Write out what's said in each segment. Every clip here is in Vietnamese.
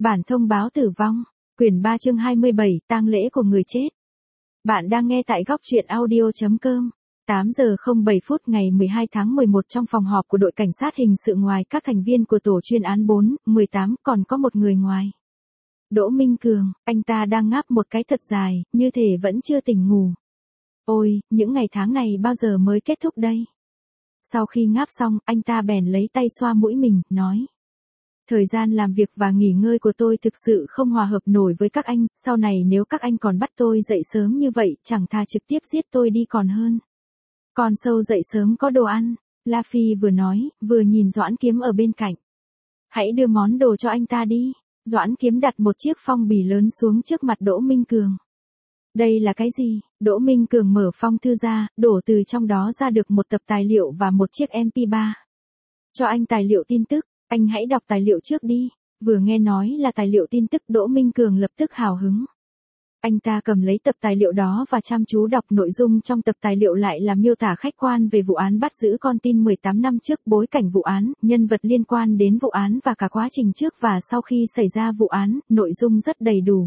Bản thông báo tử vong, quyển 3 chương 27, tang lễ của người chết. Bạn đang nghe tại góc truyện audio.com. 8 giờ 07 phút ngày 12 tháng 11 trong phòng họp của đội cảnh sát hình sự, ngoài các thành viên của tổ chuyên án 4-18 còn có một người ngoài. Đỗ Minh Cường, anh ta đang ngáp một cái thật dài, như thể vẫn chưa tỉnh ngủ. Ôi, những ngày tháng này bao giờ mới kết thúc đây? Sau khi ngáp xong, anh ta bèn lấy tay xoa mũi mình, nói. Thời gian làm việc và nghỉ ngơi của tôi thực sự không hòa hợp nổi với các anh, sau này nếu các anh còn bắt tôi dậy sớm như vậy, chẳng thà trực tiếp giết tôi đi còn hơn. Con sâu dậy sớm có đồ ăn, La Phi vừa nói, vừa nhìn Doãn Kiếm ở bên cạnh. Hãy đưa món đồ cho anh ta đi. Doãn Kiếm đặt một chiếc phong bì lớn xuống trước mặt Đỗ Minh Cường. Đây là cái gì? Đỗ Minh Cường mở phong thư ra, đổ từ trong đó ra được một tập tài liệu và một chiếc MP3. Cho anh tài liệu tin tức. Anh hãy đọc tài liệu trước đi. Vừa nghe nói là tài liệu tin tức, Đỗ Minh Cường lập tức hào hứng. Anh ta cầm lấy tập tài liệu đó và chăm chú đọc. Nội dung trong tập tài liệu lại là miêu tả khách quan về vụ án bắt giữ con tin 18 năm trước, bối cảnh vụ án, nhân vật liên quan đến vụ án và cả quá trình trước và sau khi xảy ra vụ án, nội dung rất đầy đủ.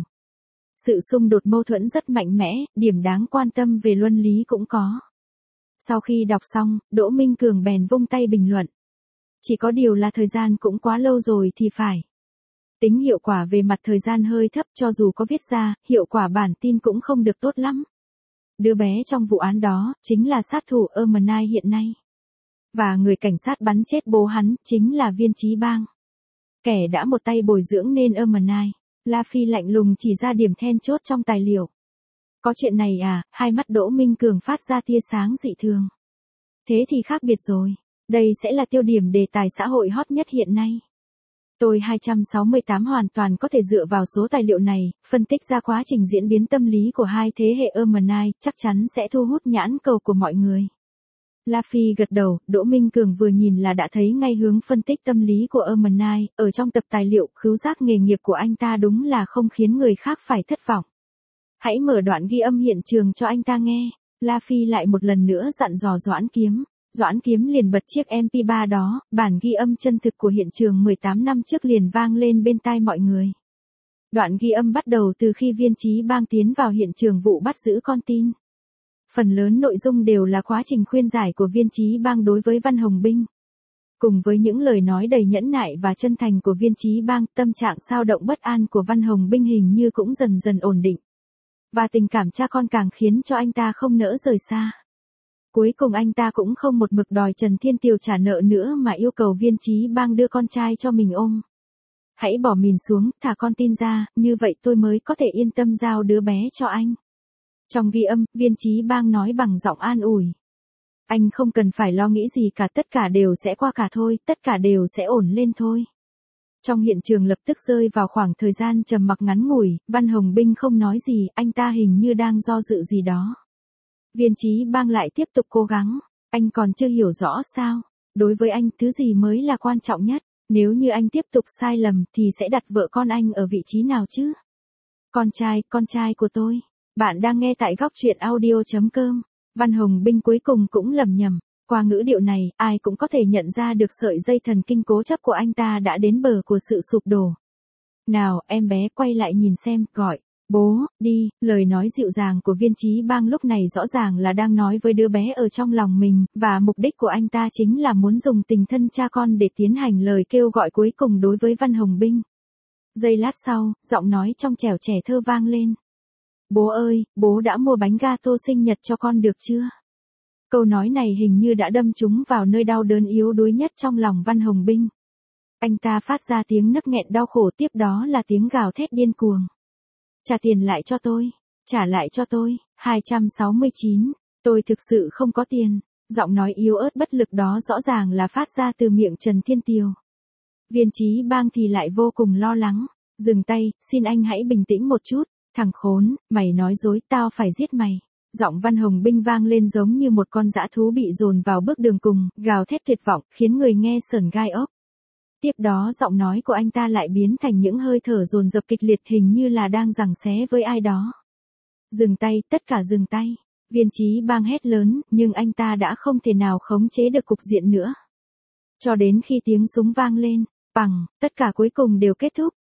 Sự xung đột mâu thuẫn rất mạnh mẽ, điểm đáng quan tâm về luân lý cũng có. Sau khi đọc xong, Đỗ Minh Cường bèn vung tay bình luận. Chỉ có điều là thời gian cũng quá lâu rồi thì phải. Tính hiệu quả về mặt thời gian hơi thấp, cho dù có viết ra, hiệu quả bản tin cũng không được tốt lắm. Đứa bé trong vụ án đó, chính là sát thủ Ermenai hiện nay. Và người cảnh sát bắn chết bố hắn, chính là Viên Chí Bang. Kẻ đã một tay bồi dưỡng nên Ermenai. La Phi lạnh lùng chỉ ra điểm then chốt trong tài liệu. Có chuyện này à? Hai mắt Đỗ Minh Cường phát ra tia sáng dị thường. Thế thì khác biệt rồi. Đây sẽ là tiêu điểm đề tài xã hội hot nhất hiện nay. Tôi 268 hoàn toàn có thể dựa vào số tài liệu này, phân tích ra quá trình diễn biến tâm lý của hai thế hệ Ermenai, chắc chắn sẽ thu hút nhãn cầu của mọi người. La Phi gật đầu, Đỗ Minh Cường vừa nhìn là đã thấy ngay hướng phân tích tâm lý của Ermenai, ở trong tập tài liệu, khứu giác nghề nghiệp của anh ta đúng là không khiến người khác phải thất vọng. Hãy mở đoạn ghi âm hiện trường cho anh ta nghe. La Phi lại một lần nữa dặn dò Doãn Kiếm. Doãn Kiếm liền bật chiếc MP3 đó, bản ghi âm chân thực của hiện trường 18 năm trước liền vang lên bên tai mọi người. Đoạn ghi âm bắt đầu từ khi Viên Chí Bang tiến vào hiện trường vụ bắt giữ con tin. Phần lớn nội dung đều là quá trình khuyên giải của Viên Chí Bang đối với Văn Hồng Binh. Cùng với những lời nói đầy nhẫn nại và chân thành của Viên Chí Bang, tâm trạng xao động bất an của Văn Hồng Binh hình như cũng dần dần ổn định. Và tình cảm cha con càng khiến cho anh ta không nỡ rời xa. Cuối cùng anh ta cũng không một mực đòi Trần Thiên Tiều trả nợ nữa mà yêu cầu Viên Chí Bang đưa con trai cho mình ôm. Hãy bỏ mìn xuống, thả con tin ra, như vậy tôi mới có thể yên tâm giao đứa bé cho anh. Trong ghi âm, Viên Chí Bang nói bằng giọng an ủi. Anh không cần phải lo nghĩ gì cả, tất cả đều sẽ qua cả thôi, tất cả đều sẽ ổn lên thôi. Trong hiện trường lập tức rơi vào khoảng thời gian trầm mặc ngắn ngủi, Văn Hồng Binh không nói gì, anh ta hình như đang do dự gì đó. Viên Chí Bang lại tiếp tục cố gắng. Anh còn chưa hiểu rõ sao? Đối với anh, thứ gì mới là quan trọng nhất? Nếu như anh tiếp tục sai lầm thì sẽ đặt vợ con anh ở vị trí nào chứ? Con trai của tôi. Bạn đang nghe tại góc truyện audio.com. Văn Hồng Binh cuối cùng cũng lầm nhầm. Qua ngữ điệu này, ai cũng có thể nhận ra được sợi dây thần kinh cố chấp của anh ta đã đến bờ của sự sụp đổ. Nào, em bé quay lại nhìn xem, gọi. Bố, đi. Lời nói dịu dàng của Viên Chí Bang lúc này rõ ràng là đang nói với đứa bé ở trong lòng mình, và mục đích của anh ta chính là muốn dùng tình thân cha con để tiến hành lời kêu gọi cuối cùng đối với Văn Hồng Binh. Giây lát sau, giọng nói trong trẻo trẻ thơ vang lên. Bố ơi, bố đã mua bánh gato sinh nhật cho con được chưa? Câu nói này hình như đã đâm trúng vào nơi đau đớn yếu đuối nhất trong lòng Văn Hồng Binh. Anh ta phát ra tiếng nấc nghẹn đau khổ, tiếp đó là tiếng gào thét điên cuồng. Trả tiền lại cho tôi. Trả lại cho tôi. 269. Tôi thực sự không có tiền. Giọng nói yếu ớt bất lực đó rõ ràng là phát ra từ miệng Trần Thiên Tiều. Viên Chí Bang thì lại vô cùng lo lắng. Dừng tay, xin anh hãy bình tĩnh một chút. Thằng khốn, mày nói dối, tao phải giết mày. Giọng Văn Hồng Binh vang lên giống như một con dã thú bị dồn vào bước đường cùng, gào thét tuyệt vọng, khiến người nghe sởn gai ốc. Tiếp đó giọng nói của anh ta lại biến thành những hơi thở dồn dập kịch liệt, hình như là đang giằng xé với ai đó. Dừng tay, tất cả dừng tay. Viên Chí Bang hét lớn, nhưng anh ta đã không thể nào khống chế được cục diện nữa. Cho đến khi tiếng súng vang lên, bằng, tất cả cuối cùng đều kết thúc.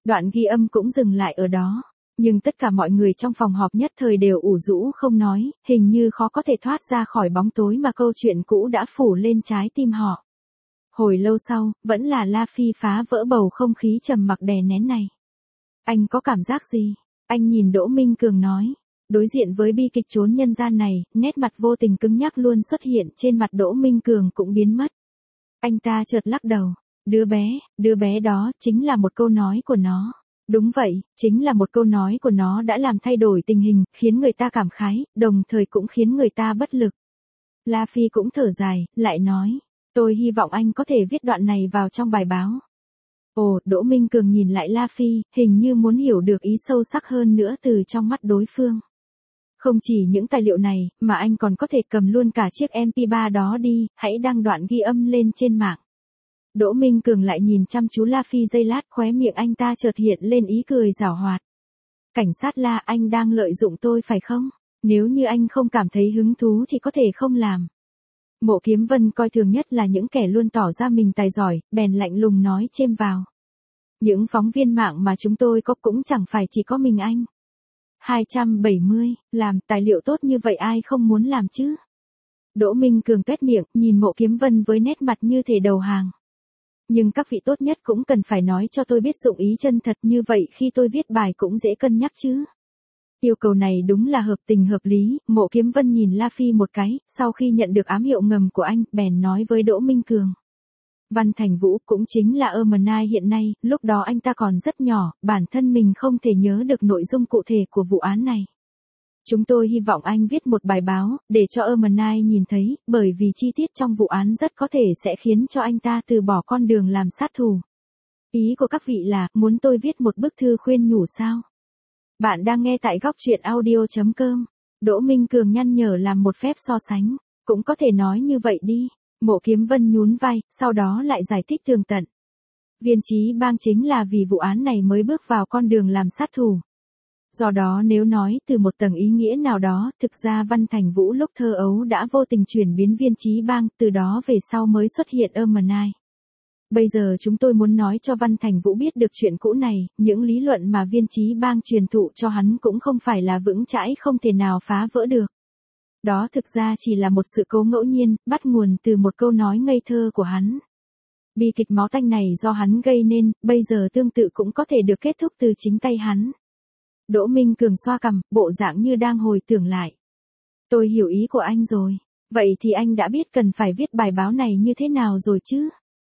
Đoạn ghi âm cũng dừng lại ở đó. Nhưng tất cả mọi người trong phòng họp nhất thời đều ủ rũ không nói, hình như khó có thể thoát ra khỏi bóng tối mà câu chuyện cũ đã phủ lên trái tim họ. Hồi lâu sau, vẫn là La Phi phá vỡ bầu không khí trầm mặc đè nén này. Anh có cảm giác gì? Anh nhìn Đỗ Minh Cường nói. Đối diện với bi kịch chốn nhân gian này, nét mặt vô tình cứng nhắc luôn xuất hiện trên mặt Đỗ Minh Cường cũng biến mất. Anh ta chợt lắc đầu. Đứa bé đó chính là một câu nói của nó. Đúng vậy, chính là một câu nói của nó đã làm thay đổi tình hình, khiến người ta cảm khái, đồng thời cũng khiến người ta bất lực. La Phi cũng thở dài, lại nói. Tôi hy vọng anh có thể viết đoạn này vào trong bài báo. Ồ, Đỗ Minh Cường nhìn lại La Phi, hình như muốn hiểu được ý sâu sắc hơn nữa từ trong mắt đối phương. Không chỉ những tài liệu này, mà anh còn có thể cầm luôn cả chiếc MP3 đó đi, hãy đăng đoạn ghi âm lên trên mạng. Đỗ Minh Cường lại nhìn chăm chú La Phi giây lát, khóe miệng anh ta chợt hiện lên ý cười giảo hoạt. Cảnh sát La, anh đang lợi dụng tôi phải không? Nếu như anh không cảm thấy hứng thú thì có thể không làm. Mộ Kiếm Vân coi thường nhất là những kẻ luôn tỏ ra mình tài giỏi, bèn lạnh lùng nói chêm vào. Những phóng viên mạng mà chúng tôi có cũng chẳng phải chỉ có mình anh. 270, làm tài liệu tốt như vậy ai không muốn làm chứ? Đỗ Minh Cường tuét miệng, nhìn Mộ Kiếm Vân với nét mặt như thể đầu hàng. Nhưng các vị tốt nhất cũng cần phải nói cho tôi biết dụng ý chân thật, như vậy khi tôi viết bài cũng dễ cân nhắc chứ. Yêu cầu này đúng là hợp tình hợp lý. Mộ Kiếm Vân nhìn La Phi một cái, sau khi nhận được ám hiệu ngầm của anh, bèn nói với Đỗ Minh Cường. Văn Thành Vũ cũng chính là Ermenai hiện nay, lúc đó anh ta còn rất nhỏ, bản thân mình không thể nhớ được nội dung cụ thể của vụ án này. Chúng tôi hy vọng anh viết một bài báo, để cho Ermenai nhìn thấy, bởi vì chi tiết trong vụ án rất có thể sẽ khiến cho anh ta từ bỏ con đường làm sát thủ. Ý của các vị là, muốn tôi viết một bức thư khuyên nhủ sao? Bạn đang nghe tại góc truyện audio.com. Đỗ Minh Cường nhăn nhở làm một phép so sánh. Cũng có thể nói như vậy đi. Mộ Kiếm Vân nhún vai, sau đó lại giải thích tường tận. Viên Chí Bang chính là vì vụ án này mới bước vào con đường làm sát thủ. Do đó nếu nói từ một tầng ý nghĩa nào đó, thực ra Văn Thành Vũ lúc thơ ấu đã vô tình chuyển biến Viên Chí Bang, từ đó về sau mới xuất hiện Ermenai. Bây giờ chúng tôi muốn nói cho Văn Thành Vũ biết được chuyện cũ này, những lý luận mà Viên Chí Bang truyền thụ cho hắn cũng không phải là vững chãi không thể nào phá vỡ được. Đó thực ra chỉ là một sự cố ngẫu nhiên, bắt nguồn từ một câu nói ngây thơ của hắn. Bi kịch máu tanh này do hắn gây nên, bây giờ tương tự cũng có thể được kết thúc từ chính tay hắn. Đỗ Minh Cường xoa cằm, bộ dạng như đang hồi tưởng lại. Tôi hiểu ý của anh rồi. Vậy thì anh đã biết cần phải viết bài báo này như thế nào rồi chứ?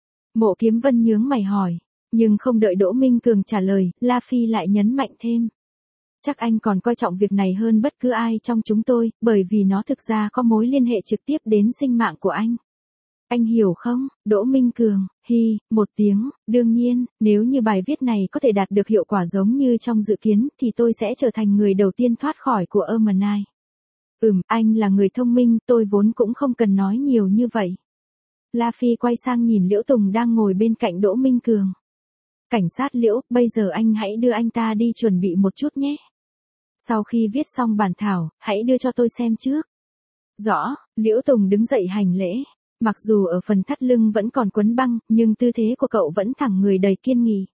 Mộ Kiếm Vân nhướng mày hỏi. Nhưng không đợi Đỗ Minh Cường trả lời, La Phi lại nhấn mạnh thêm. Chắc anh còn coi trọng việc này hơn bất cứ ai trong chúng tôi, bởi vì nó thực ra có mối liên hệ trực tiếp đến sinh mạng của anh. Anh hiểu không? Đỗ Minh Cường, một tiếng, đương nhiên, nếu như bài viết này có thể đạt được hiệu quả giống như trong dự kiến, thì tôi sẽ trở thành người đầu tiên thoát khỏi của Ermenai. Anh là người thông minh, tôi vốn cũng không cần nói nhiều như vậy. La Phi quay sang nhìn Liễu Tùng đang ngồi bên cạnh Đỗ Minh Cường. Cảnh sát Liễu, bây giờ anh hãy đưa anh ta đi chuẩn bị một chút nhé. Sau khi viết xong bản thảo, hãy đưa cho tôi xem trước. Rõ, Liễu Tùng đứng dậy hành lễ. Mặc dù ở phần thắt lưng vẫn còn quấn băng, nhưng tư thế của cậu vẫn thẳng người đầy kiên nghị.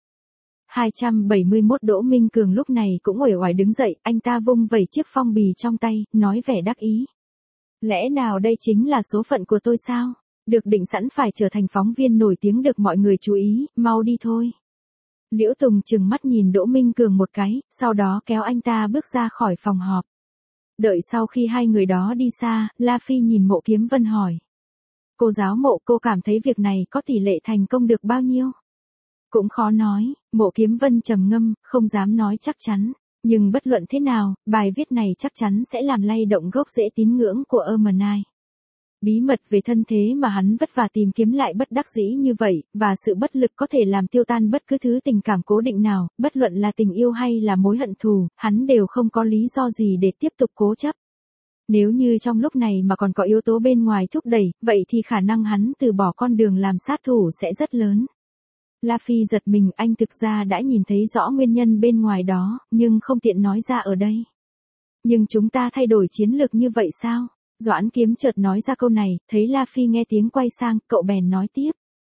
271 Đỗ Minh Cường lúc này cũng uể oải đứng dậy, anh ta vung vẩy chiếc phong bì trong tay, nói vẻ đắc ý. Lẽ nào đây chính là số phận của tôi sao? Được định sẵn phải trở thành phóng viên nổi tiếng được mọi người chú ý, mau đi thôi. Liễu Tùng trừng mắt nhìn Đỗ Minh Cường một cái, sau đó kéo anh ta bước ra khỏi phòng họp. Đợi sau khi hai người đó đi xa, La Phi nhìn Mộ Kiếm Vân hỏi. Cô giáo Mộ, cô cảm thấy việc này có tỷ lệ thành công được bao nhiêu? Cũng khó nói, Mộ Kiếm Vân trầm ngâm, không dám nói chắc chắn. Nhưng bất luận thế nào, bài viết này chắc chắn sẽ làm lay động gốc rễ tín ngưỡng của Ermenai. Bí mật về thân thế mà hắn vất vả tìm kiếm lại bất đắc dĩ như vậy, và sự bất lực có thể làm tiêu tan bất cứ thứ tình cảm cố định nào, bất luận là tình yêu hay là mối hận thù, hắn đều không có lý do gì để tiếp tục cố chấp. Nếu như trong lúc này mà còn có yếu tố bên ngoài thúc đẩy, vậy thì khả năng hắn từ bỏ con đường làm sát thủ sẽ rất lớn. La Phi giật mình, anh thực ra đã nhìn thấy rõ nguyên nhân bên ngoài đó, nhưng không tiện nói ra ở đây. Nhưng chúng ta thay đổi chiến lược như vậy sao? Doãn Kiếm chợt nói ra câu này, thấy La Phi nghe tiếng quay sang, cậu bèn nói tiếp.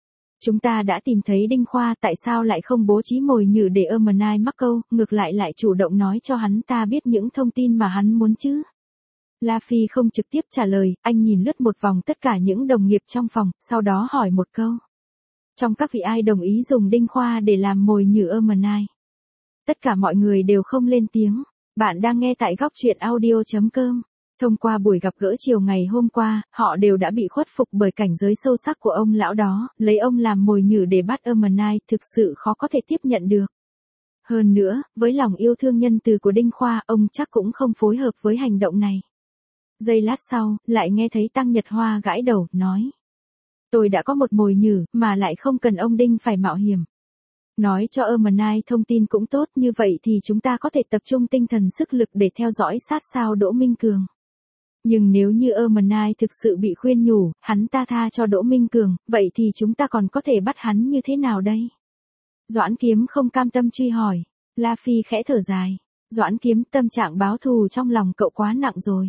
Chúng ta đã tìm thấy Đinh Khoa, tại sao lại không bố trí mồi nhử để Ermenai mắc câu, ngược lại chủ động nói cho hắn ta biết những thông tin mà hắn muốn chứ? La Phi không trực tiếp trả lời, anh nhìn lướt một vòng tất cả những đồng nghiệp trong phòng, sau đó hỏi một câu. Trong các vị ai đồng ý dùng Đinh Khoa để làm mồi nhử Ermenai? Tất cả mọi người đều không lên tiếng. Bạn đang nghe tại góc truyện audio.com. Thông qua buổi gặp gỡ chiều ngày hôm qua, họ đều đã bị khuất phục bởi cảnh giới sâu sắc của ông lão đó, lấy ông làm mồi nhử để bắt Ermenai thực sự khó có thể tiếp nhận được. Hơn nữa, với lòng yêu thương nhân từ của Đinh Khoa, ông chắc cũng không phối hợp với hành động này. Giây lát sau, lại nghe thấy Tăng Nhật Hoa gãi đầu, nói. Tôi đã có một mồi nhử, mà lại không cần ông Đinh phải mạo hiểm. Nói cho Ermenai thông tin cũng tốt, như vậy thì chúng ta có thể tập trung tinh thần sức lực để theo dõi sát sao Đỗ Minh Cường. Nhưng nếu như Ermenai thực sự bị khuyên nhủ, hắn ta tha cho Đỗ Minh Cường, vậy thì chúng ta còn có thể bắt hắn như thế nào đây? Doãn Kiếm không cam tâm truy hỏi. La Phi khẽ thở dài. Doãn Kiếm, tâm trạng báo thù trong lòng cậu quá nặng rồi.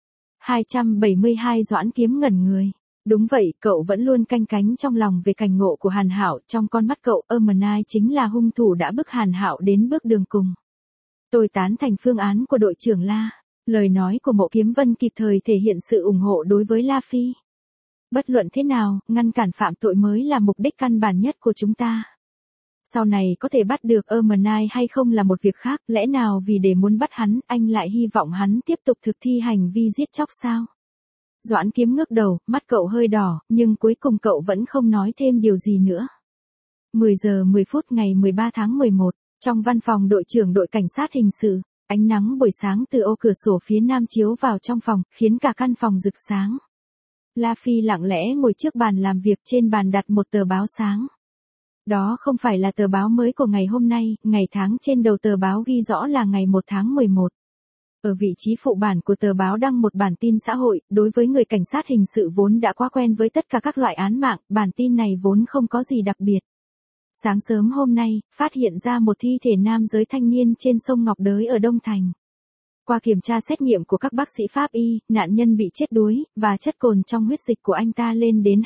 272 Doãn Kiếm ngẩn người. Đúng vậy, cậu vẫn luôn canh cánh trong lòng về cảnh ngộ của Hàn Hạo, trong con mắt cậu, Ermenai chính là hung thủ đã bức Hàn Hạo đến bước đường cùng. Tôi tán thành phương án của đội trưởng La. Lời nói của Mộ Kiếm Vân kịp thời thể hiện sự ủng hộ đối với La Phi. Bất luận thế nào, ngăn cản phạm tội mới là mục đích căn bản nhất của chúng ta. Sau này có thể bắt được Ermenai hay không là một việc khác, lẽ nào vì để muốn bắt hắn, anh lại hy vọng hắn tiếp tục thực thi hành vi giết chóc sao? Doãn Kiếm ngước đầu, mắt cậu hơi đỏ, nhưng cuối cùng cậu vẫn không nói thêm điều gì nữa. 10 giờ 10 phút ngày 13 tháng 11, trong văn phòng đội trưởng đội cảnh sát hình sự, ánh nắng buổi sáng từ ô cửa sổ phía nam chiếu vào trong phòng, khiến cả căn phòng rực sáng. La Phi lặng lẽ ngồi trước bàn làm việc, trên bàn đặt một tờ báo sáng. Đó không phải là tờ báo mới của ngày hôm nay, ngày tháng trên đầu tờ báo ghi rõ là ngày 1 tháng 11. Ở vị trí phụ bản của tờ báo đăng một bản tin xã hội, đối với người cảnh sát hình sự vốn đã quá quen với tất cả các loại án mạng, bản tin này vốn không có gì đặc biệt. Sáng sớm hôm nay, phát hiện ra một thi thể nam giới thanh niên trên sông Ngọc Đới ở Đông Thành. Qua kiểm tra xét nghiệm của các bác sĩ pháp y, nạn nhân bị chết đuối, và chất cồn trong huyết dịch của anh ta lên đến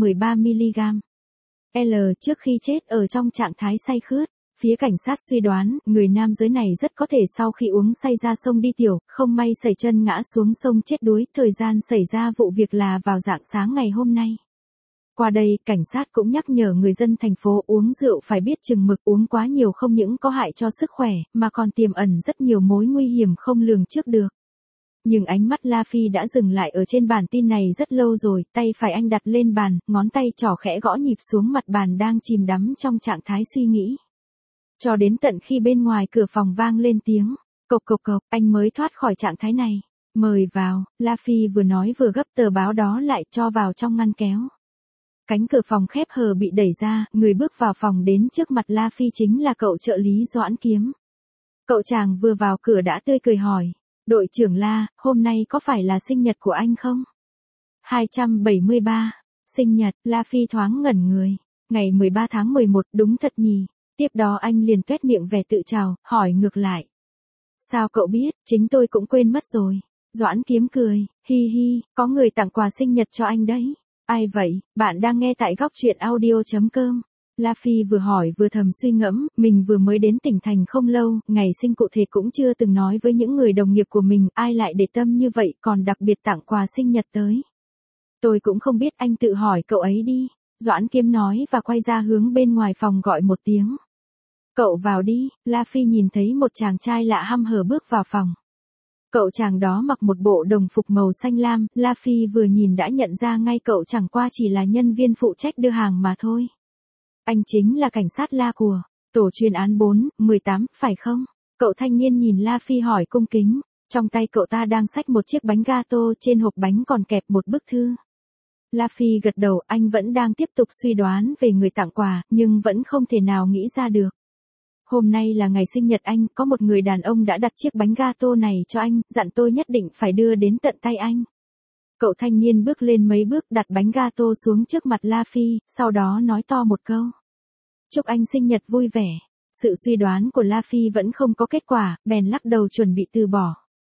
213mg. L trước khi chết ở trong trạng thái say khướt. Phía cảnh sát suy đoán, người nam giới này rất có thể sau khi uống say ra sông đi tiểu, không may sẩy chân ngã xuống sông chết đuối, thời gian xảy ra vụ việc là vào rạng sáng ngày hôm nay. Qua đây, cảnh sát cũng nhắc nhở người dân thành phố uống rượu phải biết chừng mực, uống quá nhiều không những có hại cho sức khỏe, mà còn tiềm ẩn rất nhiều mối nguy hiểm không lường trước được. Nhưng ánh mắt La Phi đã dừng lại ở trên bản tin này rất lâu rồi, tay phải anh đặt lên bàn, ngón tay trỏ khẽ gõ nhịp xuống mặt bàn đang chìm đắm trong trạng thái suy nghĩ. Cho đến tận khi bên ngoài cửa phòng vang lên tiếng, cộc cộc cộc, anh mới thoát khỏi trạng thái này. Mời vào, La Phi vừa nói vừa gấp tờ báo đó lại cho vào trong ngăn kéo. Cánh cửa phòng khép hờ bị đẩy ra, người bước vào phòng đến trước mặt La Phi chính là cậu trợ lý Doãn Kiếm. Cậu chàng vừa vào cửa đã tươi cười hỏi, đội trưởng La, hôm nay có phải là sinh nhật của anh không? 273, sinh nhật, La Phi thoáng ngẩn người, ngày 13 tháng 11, đúng thật nhỉ? Tiếp đó anh liền tuét miệng vẻ tự chào, hỏi ngược lại. Sao cậu biết, chính tôi cũng quên mất rồi. Doãn Kiếm cười, hi hi, có người tặng quà sinh nhật cho anh đấy. Ai vậy, bạn đang nghe tại góc truyện audio.com. La Phi vừa hỏi vừa thầm suy ngẫm, mình vừa mới đến tỉnh thành không lâu, ngày sinh cụ thể cũng chưa từng nói với những người đồng nghiệp của mình, ai lại để tâm như vậy, còn đặc biệt tặng quà sinh nhật tới. Tôi cũng không biết, anh tự hỏi cậu ấy đi. Doãn Kiếm nói và quay ra hướng bên ngoài phòng gọi một tiếng. Cậu vào đi. La Phi nhìn thấy một chàng trai lạ hăm hở bước vào phòng. Cậu chàng đó mặc một bộ đồng phục màu xanh lam, La Phi vừa nhìn đã nhận ra ngay cậu chẳng qua chỉ là nhân viên phụ trách đưa hàng mà thôi. Anh chính là cảnh sát La của tổ chuyên án 418, phải không? Cậu thanh niên nhìn La Phi hỏi cung kính, trong tay cậu ta đang xách một chiếc bánh gato, trên hộp bánh còn kẹp một bức thư. La Phi gật đầu, anh vẫn đang tiếp tục suy đoán về người tặng quà, nhưng vẫn không thể nào nghĩ ra được. Hôm nay là ngày sinh nhật anh, có một người đàn ông đã đặt chiếc bánh gato này cho anh, dặn tôi nhất định phải đưa đến tận tay anh. Cậu thanh niên bước lên mấy bước đặt bánh gato xuống trước mặt La Phi, sau đó nói to một câu. Chúc anh sinh nhật vui vẻ. Sự suy đoán của La Phi vẫn không có kết quả, bèn lắc đầu chuẩn bị từ bỏ.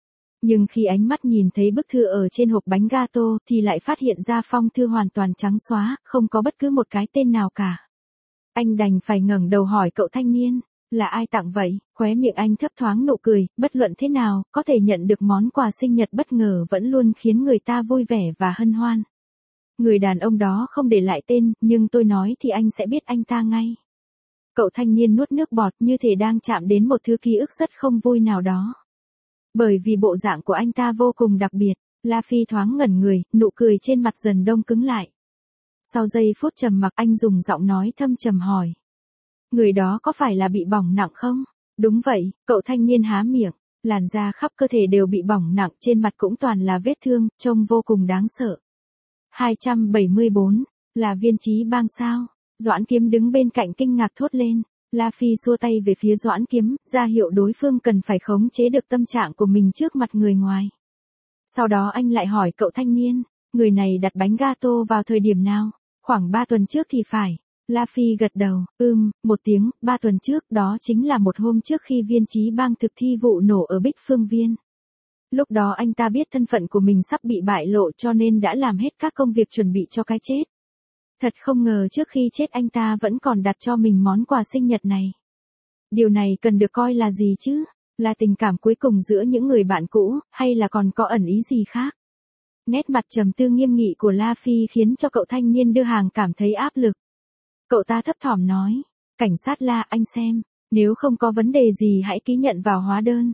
Nhưng khi ánh mắt nhìn thấy bức thư ở trên hộp bánh gato thì lại phát hiện ra phong thư hoàn toàn trắng xóa, không có bất cứ một cái tên nào cả. Anh đành phải ngẩng đầu hỏi cậu thanh niên, là ai tặng vậy? Khóe miệng anh thấp thoáng nụ cười, bất luận thế nào, có thể nhận được món quà sinh nhật bất ngờ vẫn luôn khiến người ta vui vẻ và hân hoan. Người đàn ông đó không để lại tên, nhưng tôi nói thì anh sẽ biết anh ta ngay. Cậu thanh niên nuốt nước bọt như thể đang chạm đến một thứ ký ức rất không vui nào đó. Bởi vì bộ dạng của anh ta vô cùng đặc biệt, La Phi thoáng ngẩn người, nụ cười trên mặt dần đông cứng lại. Sau giây phút trầm mặc anh dùng giọng nói thâm trầm hỏi. Người đó có phải là bị bỏng nặng không? Đúng vậy, cậu thanh niên há miệng, làn da khắp cơ thể đều bị bỏng nặng, trên mặt cũng toàn là vết thương, trông vô cùng đáng sợ. 274, là Viên Chí Bang sao? Doãn Kiếm đứng bên cạnh kinh ngạc thốt lên. La Phi xua tay về phía Doãn Kiếm, ra hiệu đối phương cần phải khống chế được tâm trạng của mình trước mặt người ngoài. Sau đó anh lại hỏi cậu thanh niên, người này đặt bánh gato vào thời điểm nào? Khoảng 3 tuần trước thì phải. La Phi gật đầu, một tiếng, 3 tuần trước, đó chính là một hôm trước khi Viên Chí Bang thực thi vụ nổ ở Bích Phương Viên. Lúc đó anh ta biết thân phận của mình sắp bị bại lộ cho nên đã làm hết các công việc chuẩn bị cho cái chết. Thật không ngờ trước khi chết anh ta vẫn còn đặt cho mình món quà sinh nhật này. Điều này cần được coi là gì chứ? Là tình cảm cuối cùng giữa những người bạn cũ, hay là còn có ẩn ý gì khác? Nét mặt trầm tư nghiêm nghị của La Phi khiến cho cậu thanh niên đưa hàng cảm thấy áp lực. Cậu ta thấp thỏm nói, cảnh sát La, anh xem, nếu không có vấn đề gì hãy ký nhận vào hóa đơn.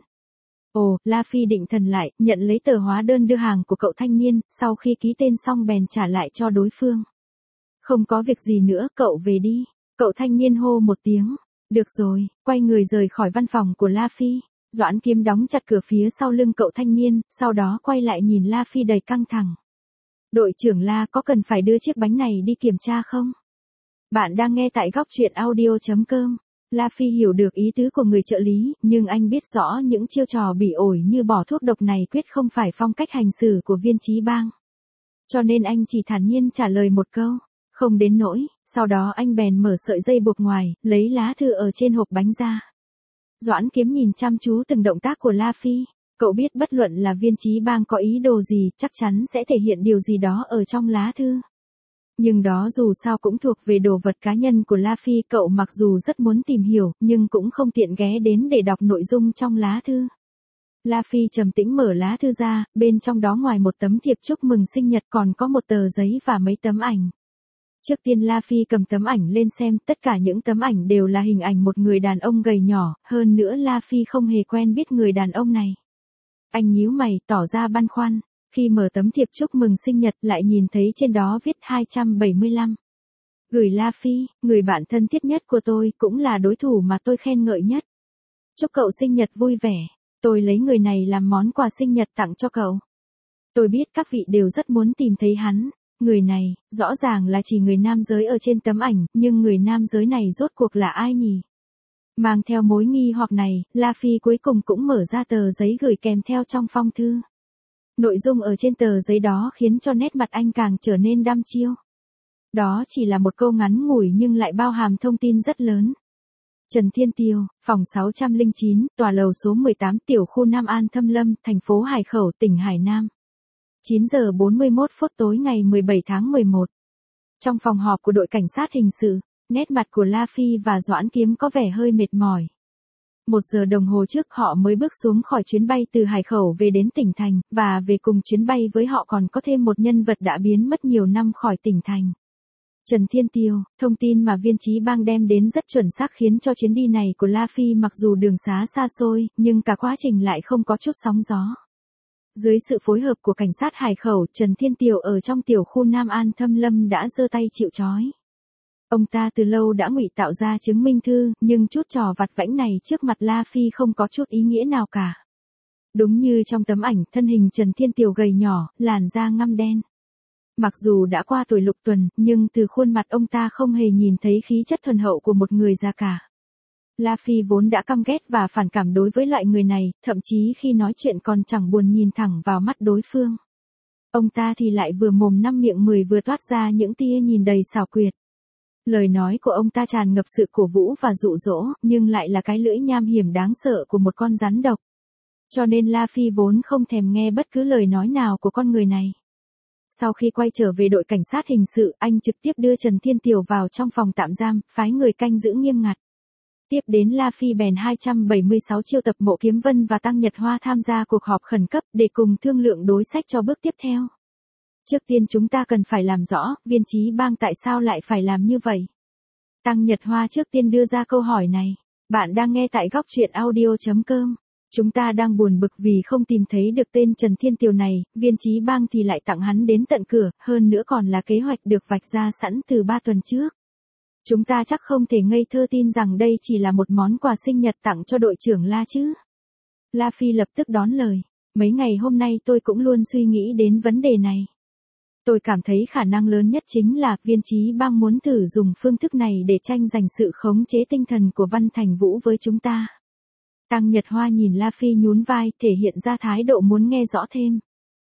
Ồ, La Phi định thần lại, nhận lấy tờ hóa đơn đưa hàng của cậu thanh niên, sau khi ký tên xong bèn trả lại cho đối phương. Không có việc gì nữa, cậu về đi. Cậu thanh niên hô một tiếng. Được rồi, quay người rời khỏi văn phòng của La Phi. Doãn Kiếm đóng chặt cửa phía sau lưng cậu thanh niên, sau đó quay lại nhìn La Phi đầy căng thẳng. Đội trưởng La, có cần phải đưa chiếc bánh này đi kiểm tra không? Bạn đang nghe tại góc truyện audio.com. La Phi hiểu được ý tứ của người trợ lý, nhưng anh biết rõ những chiêu trò bỉ ổi như bỏ thuốc độc này quyết không phải phong cách hành xử của Viên Chí Bang. Cho nên anh chỉ thản nhiên trả lời một câu. Không đến nỗi, sau đó anh bèn mở sợi dây buộc ngoài, lấy lá thư ở trên hộp bánh ra. Doãn Kiếm nhìn chăm chú từng động tác của La Phi, cậu biết bất luận là Viên Chí Bang có ý đồ gì chắc chắn sẽ thể hiện điều gì đó ở trong lá thư. Nhưng đó dù sao cũng thuộc về đồ vật cá nhân của La Phi, cậu mặc dù rất muốn tìm hiểu, nhưng cũng không tiện ghé đến để đọc nội dung trong lá thư. La Phi trầm tĩnh mở lá thư ra, bên trong đó ngoài một tấm thiệp chúc mừng sinh nhật còn có một tờ giấy và mấy tấm ảnh. Trước tiên La Phi cầm tấm ảnh lên xem, tất cả những tấm ảnh đều là hình ảnh một người đàn ông gầy nhỏ, hơn nữa La Phi không hề quen biết người đàn ông này. Anh nhíu mày, tỏ ra băn khoăn, khi mở tấm thiệp chúc mừng sinh nhật lại nhìn thấy trên đó viết 275. Gửi La Phi, người bạn thân thiết nhất của tôi, cũng là đối thủ mà tôi khen ngợi nhất. Chúc cậu sinh nhật vui vẻ, tôi lấy người này làm món quà sinh nhật tặng cho cậu. Tôi biết các vị đều rất muốn tìm thấy hắn. Người này, rõ ràng là chỉ người nam giới ở trên tấm ảnh, nhưng người nam giới này rốt cuộc là ai nhỉ? Mang theo mối nghi hoặc này, La Phi cuối cùng cũng mở ra tờ giấy gửi kèm theo trong phong thư. Nội dung ở trên tờ giấy đó khiến cho nét mặt anh càng trở nên đăm chiêu. Đó chỉ là một câu ngắn ngủi nhưng lại bao hàm thông tin rất lớn. Trần Thiên Tiều, phòng 609, tòa lầu số 18, tiểu khu Nam An Thâm Lâm, thành phố Hải Khẩu, tỉnh Hải Nam. 9 giờ 41 phút tối ngày 17 tháng 11. Trong phòng họp của đội cảnh sát hình sự, nét mặt của La Phi và Doãn Kiếm có vẻ hơi mệt mỏi. 1 giờ đồng hồ trước họ mới bước xuống khỏi chuyến bay từ Hải Khẩu về đến tỉnh thành, và về cùng chuyến bay với họ còn có thêm một nhân vật đã biến mất nhiều năm khỏi tỉnh thành. Trần Thiên Tiều, thông tin mà Viên Chí Bang đem đến rất chuẩn xác khiến cho chuyến đi này của La Phi mặc dù đường xá xa xôi, nhưng cả quá trình lại không có chút sóng gió. Dưới sự phối hợp của cảnh sát Hải Khẩu, Trần Thiên Tiều ở trong tiểu khu Nam An Thâm Lâm đã giơ tay chịu trói. Ông ta từ lâu đã ngụy tạo ra chứng minh thư, nhưng chút trò vặt vãnh này trước mặt La Phi không có chút ý nghĩa nào cả. Đúng như trong tấm ảnh, thân hình Trần Thiên Tiều gầy nhỏ, làn da ngăm đen. Mặc dù đã qua tuổi lục tuần, nhưng từ khuôn mặt ông ta không hề nhìn thấy khí chất thuần hậu của một người già cả. La Phi vốn đã căm ghét và phản cảm đối với loại người này, thậm chí khi nói chuyện còn chẳng buồn nhìn thẳng vào mắt đối phương. Ông ta thì lại vừa mồm năm miệng mười vừa toát ra những tia nhìn đầy xảo quyệt. Lời nói của ông ta tràn ngập sự cổ vũ và dụ dỗ, nhưng lại là cái lưỡi nham hiểm đáng sợ của một con rắn độc. Cho nên La Phi vốn không thèm nghe bất cứ lời nói nào của con người này. Sau khi quay trở về đội cảnh sát hình sự, anh trực tiếp đưa Trần Thiên Tiểu vào trong phòng tạm giam, phái người canh giữ nghiêm ngặt. Tiếp đến La Phi bèn 276 chiêu tập Mộ Kiếm Vân và Tăng Nhật Hoa tham gia cuộc họp khẩn cấp để cùng thương lượng đối sách cho bước tiếp theo. Trước tiên chúng ta cần phải làm rõ, Viên Chí Bang tại sao lại phải làm như vậy? Tăng Nhật Hoa trước tiên đưa ra câu hỏi này. Bạn đang nghe tại góc truyện audio.com. Chúng ta đang buồn bực vì không tìm thấy được tên Trần Thiên Tiểu này, Viên Chí Bang thì lại tặng hắn đến tận cửa, hơn nữa còn là kế hoạch được vạch ra sẵn từ 3 tuần trước. Chúng ta chắc không thể ngây thơ tin rằng đây chỉ là một món quà sinh nhật tặng cho đội trưởng La chứ. La Phi lập tức đón lời. Mấy ngày hôm nay tôi cũng luôn suy nghĩ đến vấn đề này. Tôi cảm thấy khả năng lớn nhất chính là Viên Chí Bang muốn thử dùng phương thức này để tranh giành sự khống chế tinh thần của Văn Thành Vũ với chúng ta. Tăng Nhật Hoa nhìn La Phi nhún vai, thể hiện ra thái độ muốn nghe rõ thêm.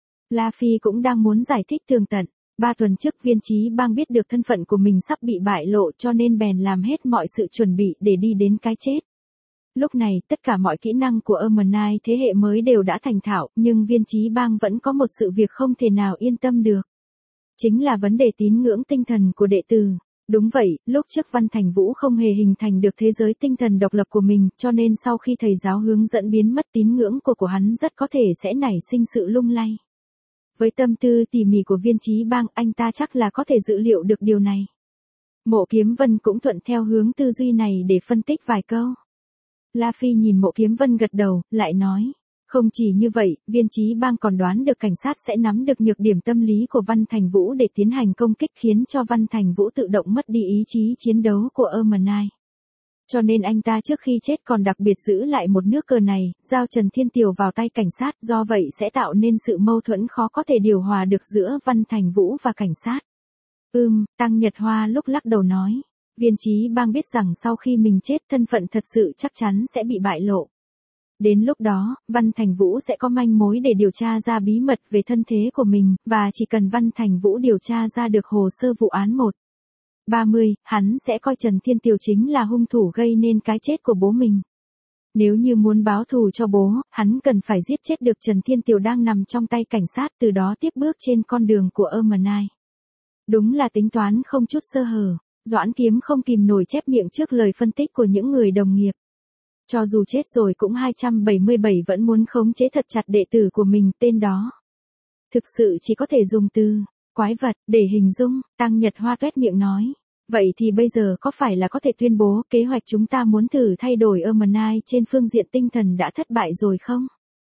La Phi cũng đang muốn giải thích tường tận. 3 tuần trước Viên Chí Bang biết được thân phận của mình sắp bị bại lộ cho nên bèn làm hết mọi sự chuẩn bị để đi đến cái chết. Lúc này, tất cả mọi kỹ năng của Ermenai thế hệ mới đều đã thành thạo, nhưng Viên Chí Bang vẫn có một sự việc không thể nào yên tâm được. Chính là vấn đề tín ngưỡng tinh thần của đệ tử. Đúng vậy, lúc trước Văn Thành Vũ không hề hình thành được thế giới tinh thần độc lập của mình, cho nên sau khi thầy giáo hướng dẫn biến mất tín ngưỡng của hắn rất có thể sẽ nảy sinh sự lung lay. Với tâm tư tỉ mỉ của Viên Chí Bang, anh ta chắc là có thể dự liệu được điều này. Mộ Kiếm Vân cũng thuận theo hướng tư duy này để phân tích vài câu. La Phi nhìn Mộ Kiếm Vân gật đầu, lại nói. Không chỉ như vậy, Viên Chí Bang còn đoán được cảnh sát sẽ nắm được nhược điểm tâm lý của Văn Thành Vũ để tiến hành công kích khiến cho Văn Thành Vũ tự động mất đi ý chí chiến đấu của Ermenai. Cho nên anh ta trước khi chết còn đặc biệt giữ lại một nước cờ này, giao Trần Thiên Tiểu vào tay cảnh sát, do vậy sẽ tạo nên sự mâu thuẫn khó có thể điều hòa được giữa Văn Thành Vũ và cảnh sát. Tăng Nhật Hoa lúc lắc đầu nói. Viên Chí Bang biết rằng sau khi mình chết thân phận thật sự chắc chắn sẽ bị bại lộ. Đến lúc đó, Văn Thành Vũ sẽ có manh mối để điều tra ra bí mật về thân thế của mình, và chỉ cần Văn Thành Vũ điều tra ra được hồ sơ vụ án 130, hắn sẽ coi Trần Thiên Tiểu chính là hung thủ gây nên cái chết của bố mình. Nếu như muốn báo thù cho bố, hắn cần phải giết chết được Trần Thiên Tiểu đang nằm trong tay cảnh sát, từ đó tiếp bước trên con đường của Ermenai. Đúng là tính toán không chút sơ hở. Doãn Kiếm không kìm nổi chép miệng trước lời phân tích của những người đồng nghiệp. Cho dù chết rồi cũng 277 vẫn muốn khống chế thật chặt đệ tử của mình, tên đó. Thực sự chỉ có thể dùng từ quái vật để hình dung, Tăng Nhật Hoa tuét miệng nói. Vậy thì bây giờ có phải là có thể tuyên bố kế hoạch chúng ta muốn thử thay đổi Ermenai trên phương diện tinh thần đã thất bại rồi không?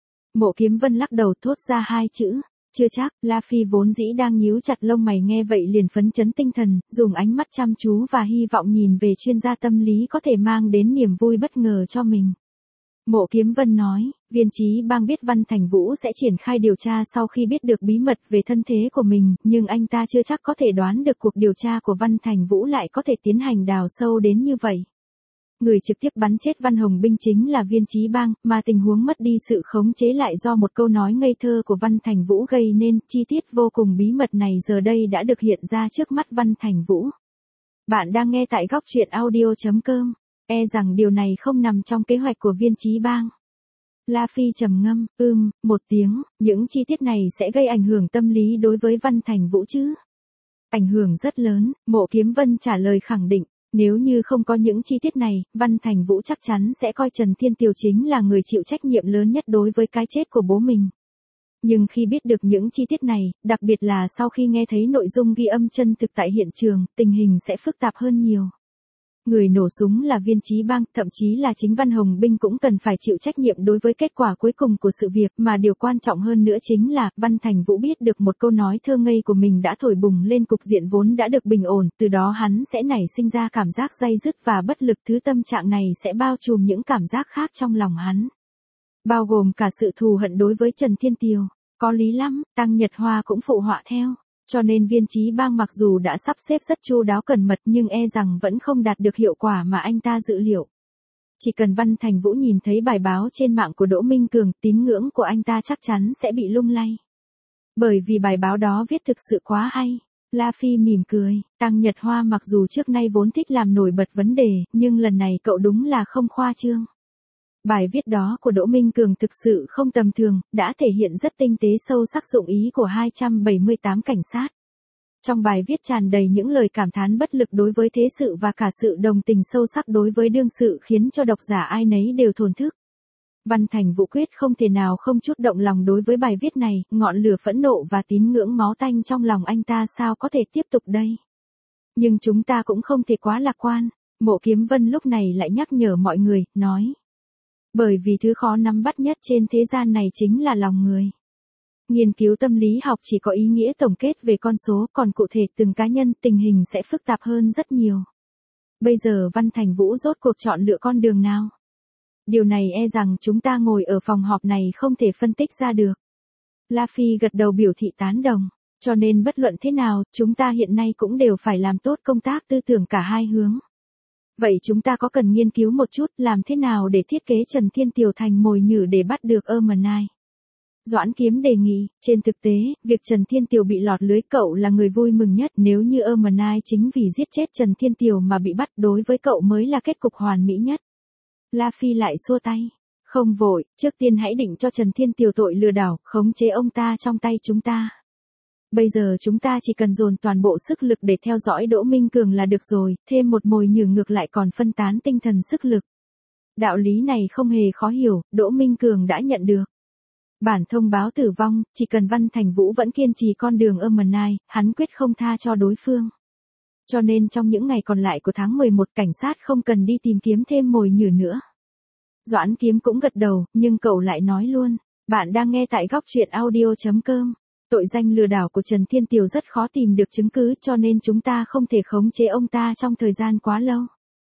Mộ Kiếm Vân lắc đầu thốt ra 2 chữ. Chưa chắc. La Phi vốn dĩ đang nhíu chặt lông mày nghe vậy liền phấn chấn tinh thần, dùng ánh mắt chăm chú và hy vọng nhìn về chuyên gia tâm lý có thể mang đến niềm vui bất ngờ cho mình. Mộ Kiếm Vân nói, Viên Chí Bang biết Văn Thành Vũ sẽ triển khai điều tra sau khi biết được bí mật về thân thế của mình, nhưng anh ta chưa chắc có thể đoán được cuộc điều tra của Văn Thành Vũ lại có thể tiến hành đào sâu đến như vậy. Người trực tiếp bắn chết Văn Hồng Binh chính là Viên Chí Bang, mà tình huống mất đi sự khống chế lại do một câu nói ngây thơ của Văn Thành Vũ gây nên, chi tiết vô cùng bí mật này giờ đây đã được hiện ra trước mắt Văn Thành Vũ. Bạn đang nghe tại góc truyện audio.com, e rằng điều này không nằm trong kế hoạch của Viên Chí Bang. La Phi trầm ngâm, một tiếng, những chi tiết này sẽ gây ảnh hưởng tâm lý đối với Văn Thành Vũ chứ? Ảnh hưởng rất lớn, Mộ Kiếm Vân trả lời khẳng định. Nếu như không có những chi tiết này, Văn Thành Vũ chắc chắn sẽ coi Trần Thiên Tiểu chính là người chịu trách nhiệm lớn nhất đối với cái chết của bố mình. Nhưng khi biết được những chi tiết này, đặc biệt là sau khi nghe thấy nội dung ghi âm chân thực tại hiện trường, tình hình sẽ phức tạp hơn nhiều. Người nổ súng là Viên Chí Bang, thậm chí là chính Văn Hồng Binh cũng cần phải chịu trách nhiệm đối với kết quả cuối cùng của sự việc, mà điều quan trọng hơn nữa chính là, Văn Thành Vũ biết được một câu nói thơ ngây của mình đã thổi bùng lên cục diện vốn đã được bình ổn, từ đó hắn sẽ nảy sinh ra cảm giác day dứt và bất lực, thứ tâm trạng này sẽ bao trùm những cảm giác khác trong lòng hắn. Bao gồm cả sự thù hận đối với Trần Thiên Tiểu. Có lý lắm, Tăng Nhật Hoa cũng phụ họa theo. Cho nên Viên Chí Bang mặc dù đã sắp xếp rất chu đáo cẩn mật nhưng e rằng vẫn không đạt được hiệu quả mà anh ta dự liệu. Chỉ cần Văn Thành Vũ nhìn thấy bài báo trên mạng của Đỗ Minh Cường, tín ngưỡng của anh ta chắc chắn sẽ bị lung lay. Bởi vì bài báo đó viết thực sự quá hay. La Phi mỉm cười, Tăng Nhật Hoa mặc dù trước nay vốn thích làm nổi bật vấn đề, nhưng lần này cậu đúng là không khoa trương. Bài viết đó của Đỗ Minh Cường thực sự không tầm thường, đã thể hiện rất tinh tế sâu sắc dụng ý của 278 cảnh sát. Trong bài viết tràn đầy những lời cảm thán bất lực đối với thế sự và cả sự đồng tình sâu sắc đối với đương sự khiến cho độc giả ai nấy đều thổn thức. Văn Thành Vũ quyết không thể nào không chút động lòng đối với bài viết này, ngọn lửa phẫn nộ và tín ngưỡng máu tanh trong lòng anh ta sao có thể tiếp tục đây. Nhưng chúng ta cũng không thể quá lạc quan, Mộ Kiếm Vân lúc này lại nhắc nhở mọi người, nói. Bởi vì thứ khó nắm bắt nhất trên thế gian này chính là lòng người. Nghiên cứu tâm lý học chỉ có ý nghĩa tổng kết về con số, còn cụ thể từng cá nhân tình hình sẽ phức tạp hơn rất nhiều. Bây giờ Văn Thành Vũ rốt cuộc chọn lựa con đường nào? Điều này e rằng chúng ta ngồi ở phòng họp này không thể phân tích ra được. La Phi gật đầu biểu thị tán đồng, cho nên bất luận thế nào, chúng ta hiện nay cũng đều phải làm tốt công tác tư tưởng cả hai hướng. Vậy chúng ta có cần nghiên cứu một chút làm thế nào để thiết kế Trần Thiên Tiểu thành mồi nhử để bắt được Ermenai? Doãn Kiếm đề nghị, trên thực tế, việc Trần Thiên Tiểu bị lọt lưới cậu là người vui mừng nhất, nếu như Ermenai chính vì giết chết Trần Thiên Tiểu mà bị bắt, đối với cậu mới là kết cục hoàn mỹ nhất. La Phi lại xua tay, không vội, trước tiên hãy định cho Trần Thiên Tiểu tội lừa đảo, khống chế ông ta trong tay chúng ta. Bây giờ chúng ta chỉ cần dồn toàn bộ sức lực để theo dõi Đỗ Minh Cường là được rồi, thêm một mồi nhử ngược lại còn phân tán tinh thần sức lực. Đạo lý này không hề khó hiểu, Đỗ Minh Cường đã nhận được. Bản thông báo tử vong, chỉ cần Văn Thành Vũ vẫn kiên trì con đường Ermenai, hắn quyết không tha cho đối phương. Cho nên trong những ngày còn lại của tháng 11 cảnh sát không cần đi tìm kiếm thêm mồi nhử nữa. Doãn Kiếm cũng gật đầu, nhưng cậu lại nói luôn, bạn đang nghe tại góc truyện audio.com. Tội danh lừa đảo của Trần Thiên Tiểu rất khó tìm được chứng cứ cho nên chúng ta không thể khống chế ông ta trong thời gian quá lâu.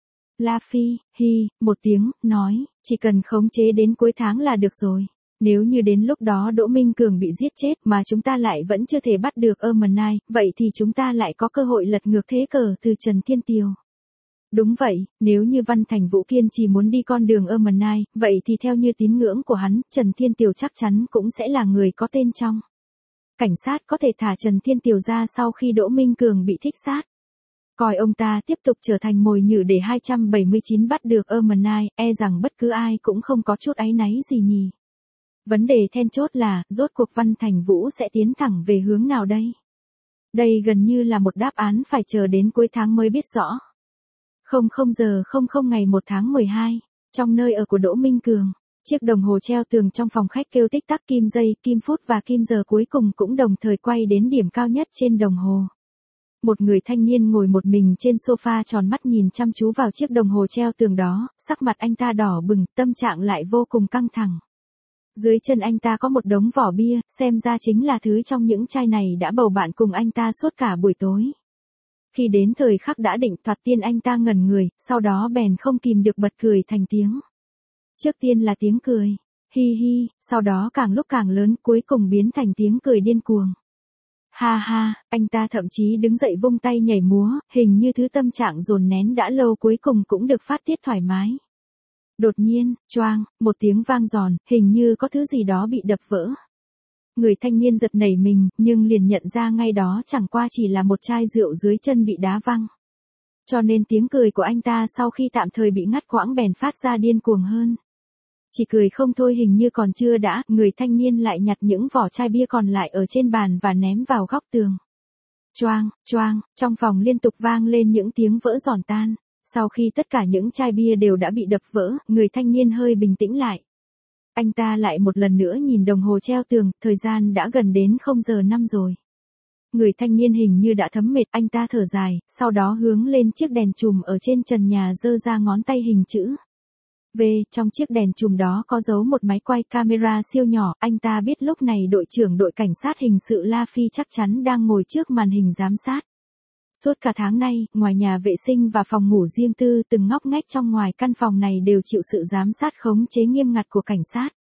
La Phi, một tiếng, nói, chỉ cần khống chế đến cuối tháng là được rồi. Nếu như đến lúc đó Đỗ Minh Cường bị giết chết mà chúng ta lại vẫn chưa thể bắt được Ermenai, vậy thì chúng ta lại có cơ hội lật ngược thế cờ từ Trần Thiên Tiểu. Đúng vậy, nếu như Văn Thành Vũ kiên trì muốn đi con đường Ermenai, vậy thì theo như tín ngưỡng của hắn, Trần Thiên Tiểu chắc chắn cũng sẽ là người có tên trong. Cảnh sát có thể thả Trần Thiên Tiểu ra sau khi Đỗ Minh Cường bị thích sát. Coi ông ta tiếp tục trở thành mồi nhử để 279 bắt được Ermenai, e rằng bất cứ ai cũng không có chút áy náy gì nhỉ. Vấn đề then chốt là, rốt cuộc Văn Thành Vũ sẽ tiến thẳng về hướng nào đây? Đây gần như là một đáp án phải chờ đến cuối tháng mới biết rõ. 00:00 ngày 1 tháng 12, trong nơi ở của Đỗ Minh Cường, chiếc đồng hồ treo tường trong phòng khách kêu tích tắc, kim giây, kim phút và kim giờ cuối cùng cũng đồng thời quay đến điểm cao nhất trên đồng hồ. Một người thanh niên ngồi một mình trên sofa tròn mắt nhìn chăm chú vào chiếc đồng hồ treo tường đó, sắc mặt anh ta đỏ bừng, tâm trạng lại vô cùng căng thẳng. Dưới chân anh ta có một đống vỏ bia, xem ra chính là thứ trong những chai này đã bầu bạn cùng anh ta suốt cả buổi tối. Khi đến thời khắc đã định, thoạt tiên anh ta ngẩn người, sau đó bèn không kìm được bật cười thành tiếng. Trước tiên là tiếng cười, hi, sau đó càng lúc càng lớn, cuối cùng biến thành tiếng cười điên cuồng. Ha, anh ta thậm chí đứng dậy vung tay nhảy múa, hình như thứ tâm trạng dồn nén đã lâu cuối cùng cũng được phát tiết thoải mái. Đột nhiên, choang, một tiếng vang giòn, hình như có thứ gì đó bị đập vỡ. Người thanh niên giật nảy mình, nhưng liền nhận ra ngay đó chẳng qua chỉ là một chai rượu dưới chân bị đá văng. Cho nên tiếng cười của anh ta sau khi tạm thời bị ngắt quãng bèn phát ra điên cuồng hơn. Chỉ cười không thôi, hình như còn chưa đã, người thanh niên lại nhặt những vỏ chai bia còn lại ở trên bàn và ném vào góc tường. Choang, trong phòng liên tục vang lên những tiếng vỡ giòn tan. Sau khi tất cả những chai bia đều đã bị đập vỡ, người thanh niên hơi bình tĩnh lại. Anh ta lại một lần nữa nhìn đồng hồ treo tường, thời gian đã gần đến 0:05 rồi. Người thanh niên hình như đã thấm mệt, anh ta thở dài, sau đó hướng lên chiếc đèn chùm ở trên trần nhà giơ ra ngón tay hình chữ V, trong chiếc đèn chùm đó có giấu một máy quay camera siêu nhỏ, anh ta biết lúc này đội trưởng đội cảnh sát hình sự La Phi chắc chắn đang ngồi trước màn hình giám sát. Suốt cả tháng nay, ngoài nhà vệ sinh và phòng ngủ riêng tư, từng ngóc ngách trong ngoài căn phòng này đều chịu sự giám sát khống chế nghiêm ngặt của cảnh sát.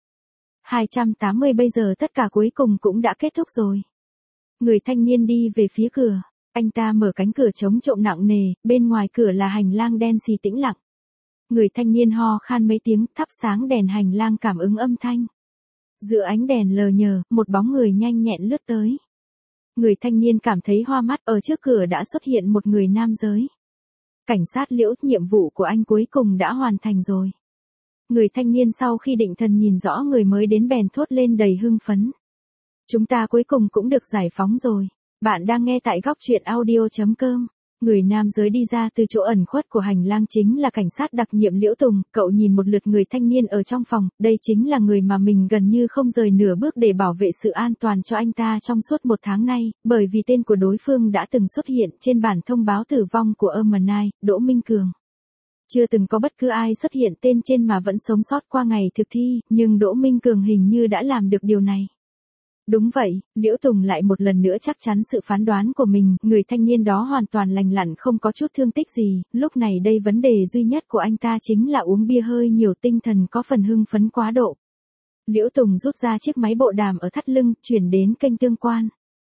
280 bây giờ tất cả cuối cùng cũng đã kết thúc rồi. Người thanh niên đi về phía cửa, anh ta mở cánh cửa chống trộm nặng nề, bên ngoài cửa là hành lang đen xì tĩnh lặng. Người thanh niên ho khan mấy tiếng, thắp sáng đèn hành lang cảm ứng âm thanh. Giữa ánh đèn lờ nhờ, một bóng người nhanh nhẹn lướt tới. Người thanh niên cảm thấy hoa mắt, ở trước cửa đã xuất hiện một người nam giới. Cảnh sát Liễu, nhiệm vụ của anh cuối cùng đã hoàn thành rồi. Người thanh niên sau khi định thần nhìn rõ người mới đến bèn thốt lên đầy hưng phấn. Chúng ta cuối cùng cũng được giải phóng rồi. Bạn đang nghe tại góc truyện audio.com. Người nam giới đi ra từ chỗ ẩn khuất của hành lang chính là cảnh sát đặc nhiệm Liễu Tùng. Cậu nhìn một lượt người thanh niên ở trong phòng, đây chính là người mà mình gần như không rời nửa bước để bảo vệ sự an toàn cho anh ta trong suốt 1 tháng nay, bởi vì tên của đối phương đã từng xuất hiện trên bản thông báo tử vong của Ermenai, Đỗ Minh Cường. Chưa từng có bất cứ ai xuất hiện tên trên mà vẫn sống sót qua ngày thực thi, nhưng Đỗ Minh Cường hình như đã làm được điều này. Đúng vậy, Liễu Tùng lại một lần nữa chắc chắn sự phán đoán của mình, người thanh niên đó hoàn toàn lành lặn không có chút thương tích gì, lúc này đây vấn đề duy nhất của anh ta chính là uống bia hơi nhiều, tinh thần có phần hưng phấn quá độ. Liễu Tùng rút ra chiếc máy bộ đàm ở thắt lưng, chuyển đến kênh tương quan.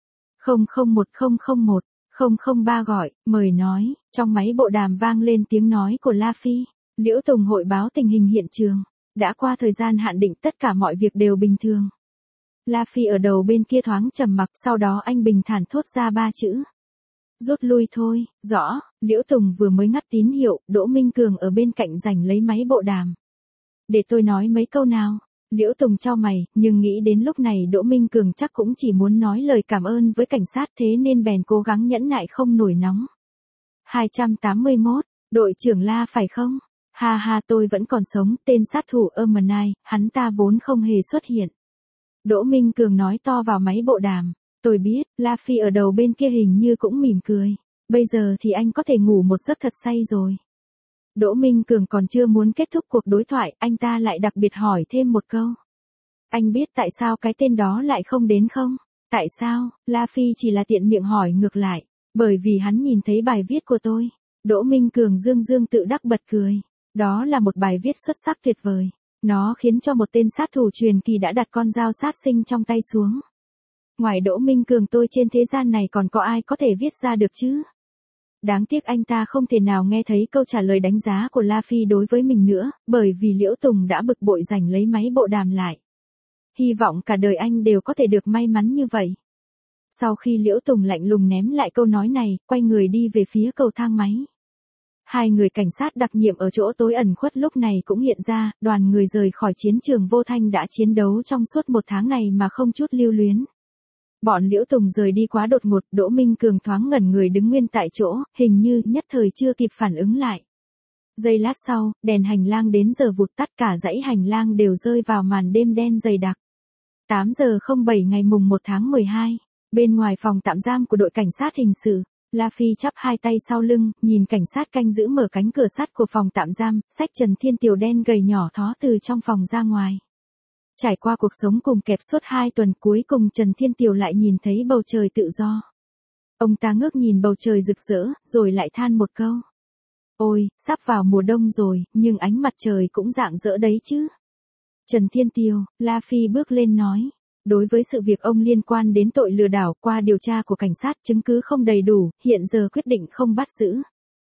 001001, 003 gọi, mời nói, trong máy bộ đàm vang lên tiếng nói của La Phi. Liễu Tùng hội báo tình hình hiện trường. Đã qua thời gian hạn định tất cả mọi việc đều bình thường. La Phi ở đầu bên kia thoáng trầm mặc, sau đó anh bình thản thốt ra 3 chữ. Rút lui thôi, rõ. Liễu Tùng vừa mới ngắt tín hiệu, Đỗ Minh Cường ở bên cạnh giành lấy máy bộ đàm. Để tôi nói mấy câu nào. Liễu Tùng chau mày, nhưng nghĩ đến lúc này Đỗ Minh Cường chắc cũng chỉ muốn nói lời cảm ơn với cảnh sát, thế nên bèn cố gắng nhẫn nại không nổi nóng. 281, đội trưởng La phải không? Ha ha, tôi vẫn còn sống, tên sát thủ Ermenai, hắn ta vốn không hề xuất hiện. Đỗ Minh Cường nói to vào máy bộ đàm. Tôi biết, La Phi ở đầu bên kia hình như cũng mỉm cười. Bây giờ thì anh có thể ngủ một giấc thật say rồi. Đỗ Minh Cường còn chưa muốn kết thúc cuộc đối thoại, anh ta lại đặc biệt hỏi thêm một câu. Anh biết tại sao cái tên đó lại không đến không? Tại sao? La Phi chỉ là tiện miệng hỏi ngược lại. Bởi vì hắn nhìn thấy bài viết của tôi. Đỗ Minh Cường dương tự đắc bật cười. Đó là một bài viết xuất sắc tuyệt vời. Nó khiến cho một tên sát thủ truyền kỳ đã đặt con dao sát sinh trong tay xuống. Ngoài Đỗ Minh Cường tôi trên thế gian này còn có ai có thể viết ra được chứ? Đáng tiếc anh ta không thể nào nghe thấy câu trả lời đánh giá của La Phi đối với mình nữa, bởi vì Liễu Tùng đã bực bội giành lấy máy bộ đàm lại. Hy vọng cả đời anh đều có thể được may mắn như vậy. Sau khi Liễu Tùng lạnh lùng ném lại câu nói này, quay người đi về phía cầu thang máy. Hai người cảnh sát đặc nhiệm ở chỗ tối ẩn khuất lúc này cũng hiện ra, đoàn người rời khỏi chiến trường vô thanh đã chiến đấu trong suốt 1 tháng này mà không chút lưu luyến. Bọn Liễu Tùng rời đi quá đột ngột, Đỗ Minh Cường thoáng ngẩn người đứng nguyên tại chỗ, hình như nhất thời chưa kịp phản ứng lại. Giây lát sau, đèn hành lang đến giờ vụt tắt, cả dãy hành lang đều rơi vào màn đêm đen dày đặc. 8:07 ngày mùng 1 tháng 12, bên ngoài phòng tạm giam của đội cảnh sát hình sự, La Phi chắp hai tay sau lưng, nhìn cảnh sát canh giữ mở cánh cửa sắt của phòng tạm giam, xách Trần Thiên Tiểu đen gầy nhỏ thó từ trong phòng ra ngoài. Trải qua cuộc sống cùng kẹp suốt 2 tuần, cuối cùng Trần Thiên Tiểu lại nhìn thấy bầu trời tự do. Ông ta ngước nhìn bầu trời rực rỡ, rồi lại than một câu. Ôi, sắp vào mùa đông rồi, nhưng ánh mặt trời cũng rạng rỡ đấy chứ. Trần Thiên Tiểu, La Phi bước lên nói. Đối với sự việc ông liên quan đến tội lừa đảo, qua điều tra của cảnh sát chứng cứ không đầy đủ, hiện giờ quyết định không bắt giữ.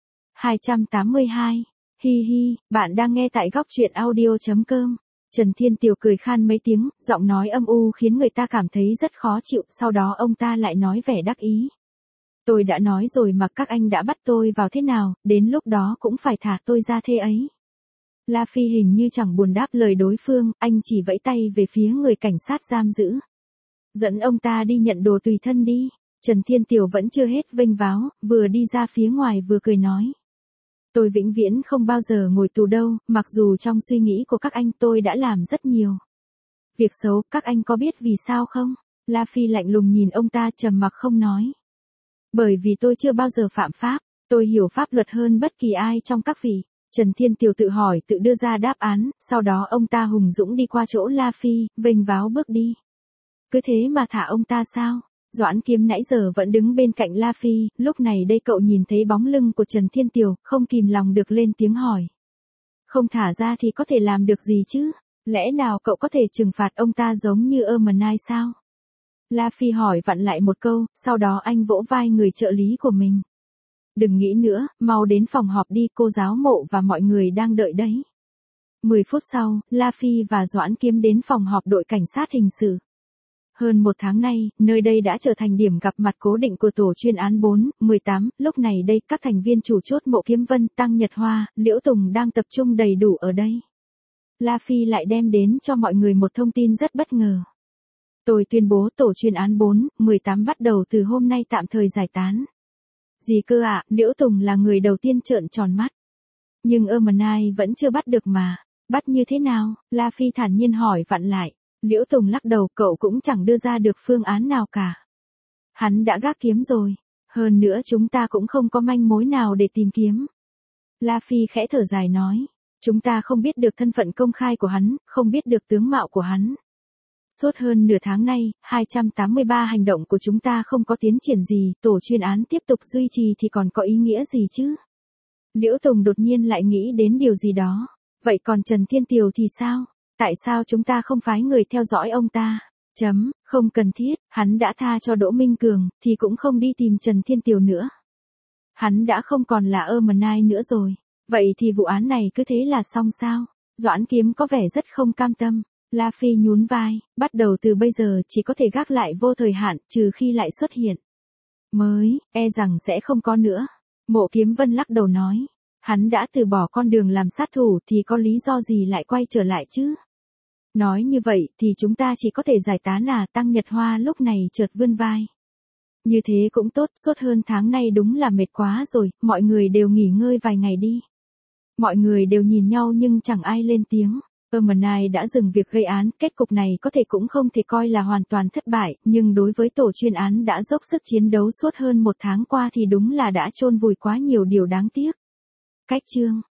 282. Hi hi, bạn đang nghe tại góc truyện audio.com. Trần Thiên Tiểu cười khan mấy tiếng, giọng nói âm u khiến người ta cảm thấy rất khó chịu, sau đó ông ta lại nói vẻ đắc ý. Tôi đã nói rồi mà, các anh đã bắt tôi vào thế nào, đến lúc đó cũng phải thả tôi ra thế ấy. La Phi hình như chẳng buồn đáp lời đối phương, anh chỉ vẫy tay về phía người cảnh sát giam giữ. Dẫn ông ta đi nhận đồ tùy thân đi. Trần Thiên Tiểu vẫn chưa hết vênh váo, vừa đi ra phía ngoài vừa cười nói. Tôi vĩnh viễn không bao giờ ngồi tù đâu, mặc dù trong suy nghĩ của các anh tôi đã làm rất nhiều việc xấu, các anh có biết vì sao không? La Phi lạnh lùng nhìn ông ta trầm mặc không nói. Bởi vì tôi chưa bao giờ phạm pháp, tôi hiểu pháp luật hơn bất kỳ ai trong các vị. Trần Thiên Tiểu tự hỏi tự đưa ra đáp án, sau đó ông ta hùng dũng đi qua chỗ La Phi, vênh váo bước đi. Cứ thế mà thả ông ta sao? Doãn Kiếm nãy giờ vẫn đứng bên cạnh La Phi, lúc này đây cậu nhìn thấy bóng lưng của Trần Thiên Tiểu, không kìm lòng được lên tiếng hỏi. Không thả ra thì có thể làm được gì chứ? Lẽ nào cậu có thể trừng phạt ông ta giống như Ermenai sao? La Phi hỏi vặn lại một câu, sau đó anh vỗ vai người trợ lý của mình. Đừng nghĩ nữa, mau đến phòng họp đi, cô giáo Mộ và mọi người đang đợi đấy. 10 phút sau, La Phi và Doãn Kiếm đến phòng họp đội cảnh sát hình sự. Hơn 1 tháng nay, nơi đây đã trở thành điểm gặp mặt cố định của tổ chuyên án 4/18, lúc này đây các thành viên chủ chốt Mộ Kiếm Vân, Tăng Nhật Hoa, Liễu Tùng đang tập trung đầy đủ ở đây. La Phi lại đem đến cho mọi người một thông tin rất bất ngờ. Tôi tuyên bố tổ chuyên án 4-18 bắt đầu từ hôm nay tạm thời giải tán. Gì cơ ạ, Liễu Tùng là người đầu tiên trợn tròn mắt. Nhưng Ermenai vẫn chưa bắt được mà. Bắt như thế nào? La Phi thản nhiên hỏi vặn lại. Liễu Tùng lắc đầu, cậu cũng chẳng đưa ra được phương án nào cả. Hắn đã gác kiếm rồi. Hơn nữa chúng ta cũng không có manh mối nào để tìm kiếm. La Phi khẽ thở dài nói. Chúng ta không biết được thân phận công khai của hắn, không biết được tướng mạo của hắn. Suốt hơn nửa tháng nay, 283 hành động của chúng ta không có tiến triển gì, tổ chuyên án tiếp tục duy trì thì còn có ý nghĩa gì chứ? Liễu Tùng đột nhiên lại nghĩ đến điều gì đó. Vậy còn Trần Thiên Tiều thì sao? Tại sao chúng ta không phái người theo dõi ông ta? Không cần thiết, hắn đã tha cho Đỗ Minh Cường, thì cũng không đi tìm Trần Thiên Tiều nữa. Hắn đã không còn là Ermenai nữa rồi. Vậy thì vụ án này cứ thế là xong sao? Doãn Kiếm có vẻ rất không cam tâm. La Phi nhún vai, bắt đầu từ bây giờ chỉ có thể gác lại vô thời hạn, trừ khi lại xuất hiện. E rằng sẽ không có nữa. Mộ Kiếm Vân lắc đầu nói. Hắn đã từ bỏ con đường làm sát thủ thì có lý do gì lại quay trở lại chứ? Nói như vậy thì chúng ta chỉ có thể giải tán à? Tăng Nhật Hoa lúc này chợt vươn vai. Như thế cũng tốt, suốt hơn tháng nay đúng là mệt quá rồi, mọi người đều nghỉ ngơi vài ngày đi. Mọi người đều nhìn nhau nhưng chẳng ai lên tiếng. Ermenai đã dừng việc gây án, kết cục này có thể cũng không thể coi là hoàn toàn thất bại, nhưng đối với tổ chuyên án đã dốc sức chiến đấu suốt hơn một tháng qua thì đúng là đã chôn vùi quá nhiều điều đáng tiếc. Cách chương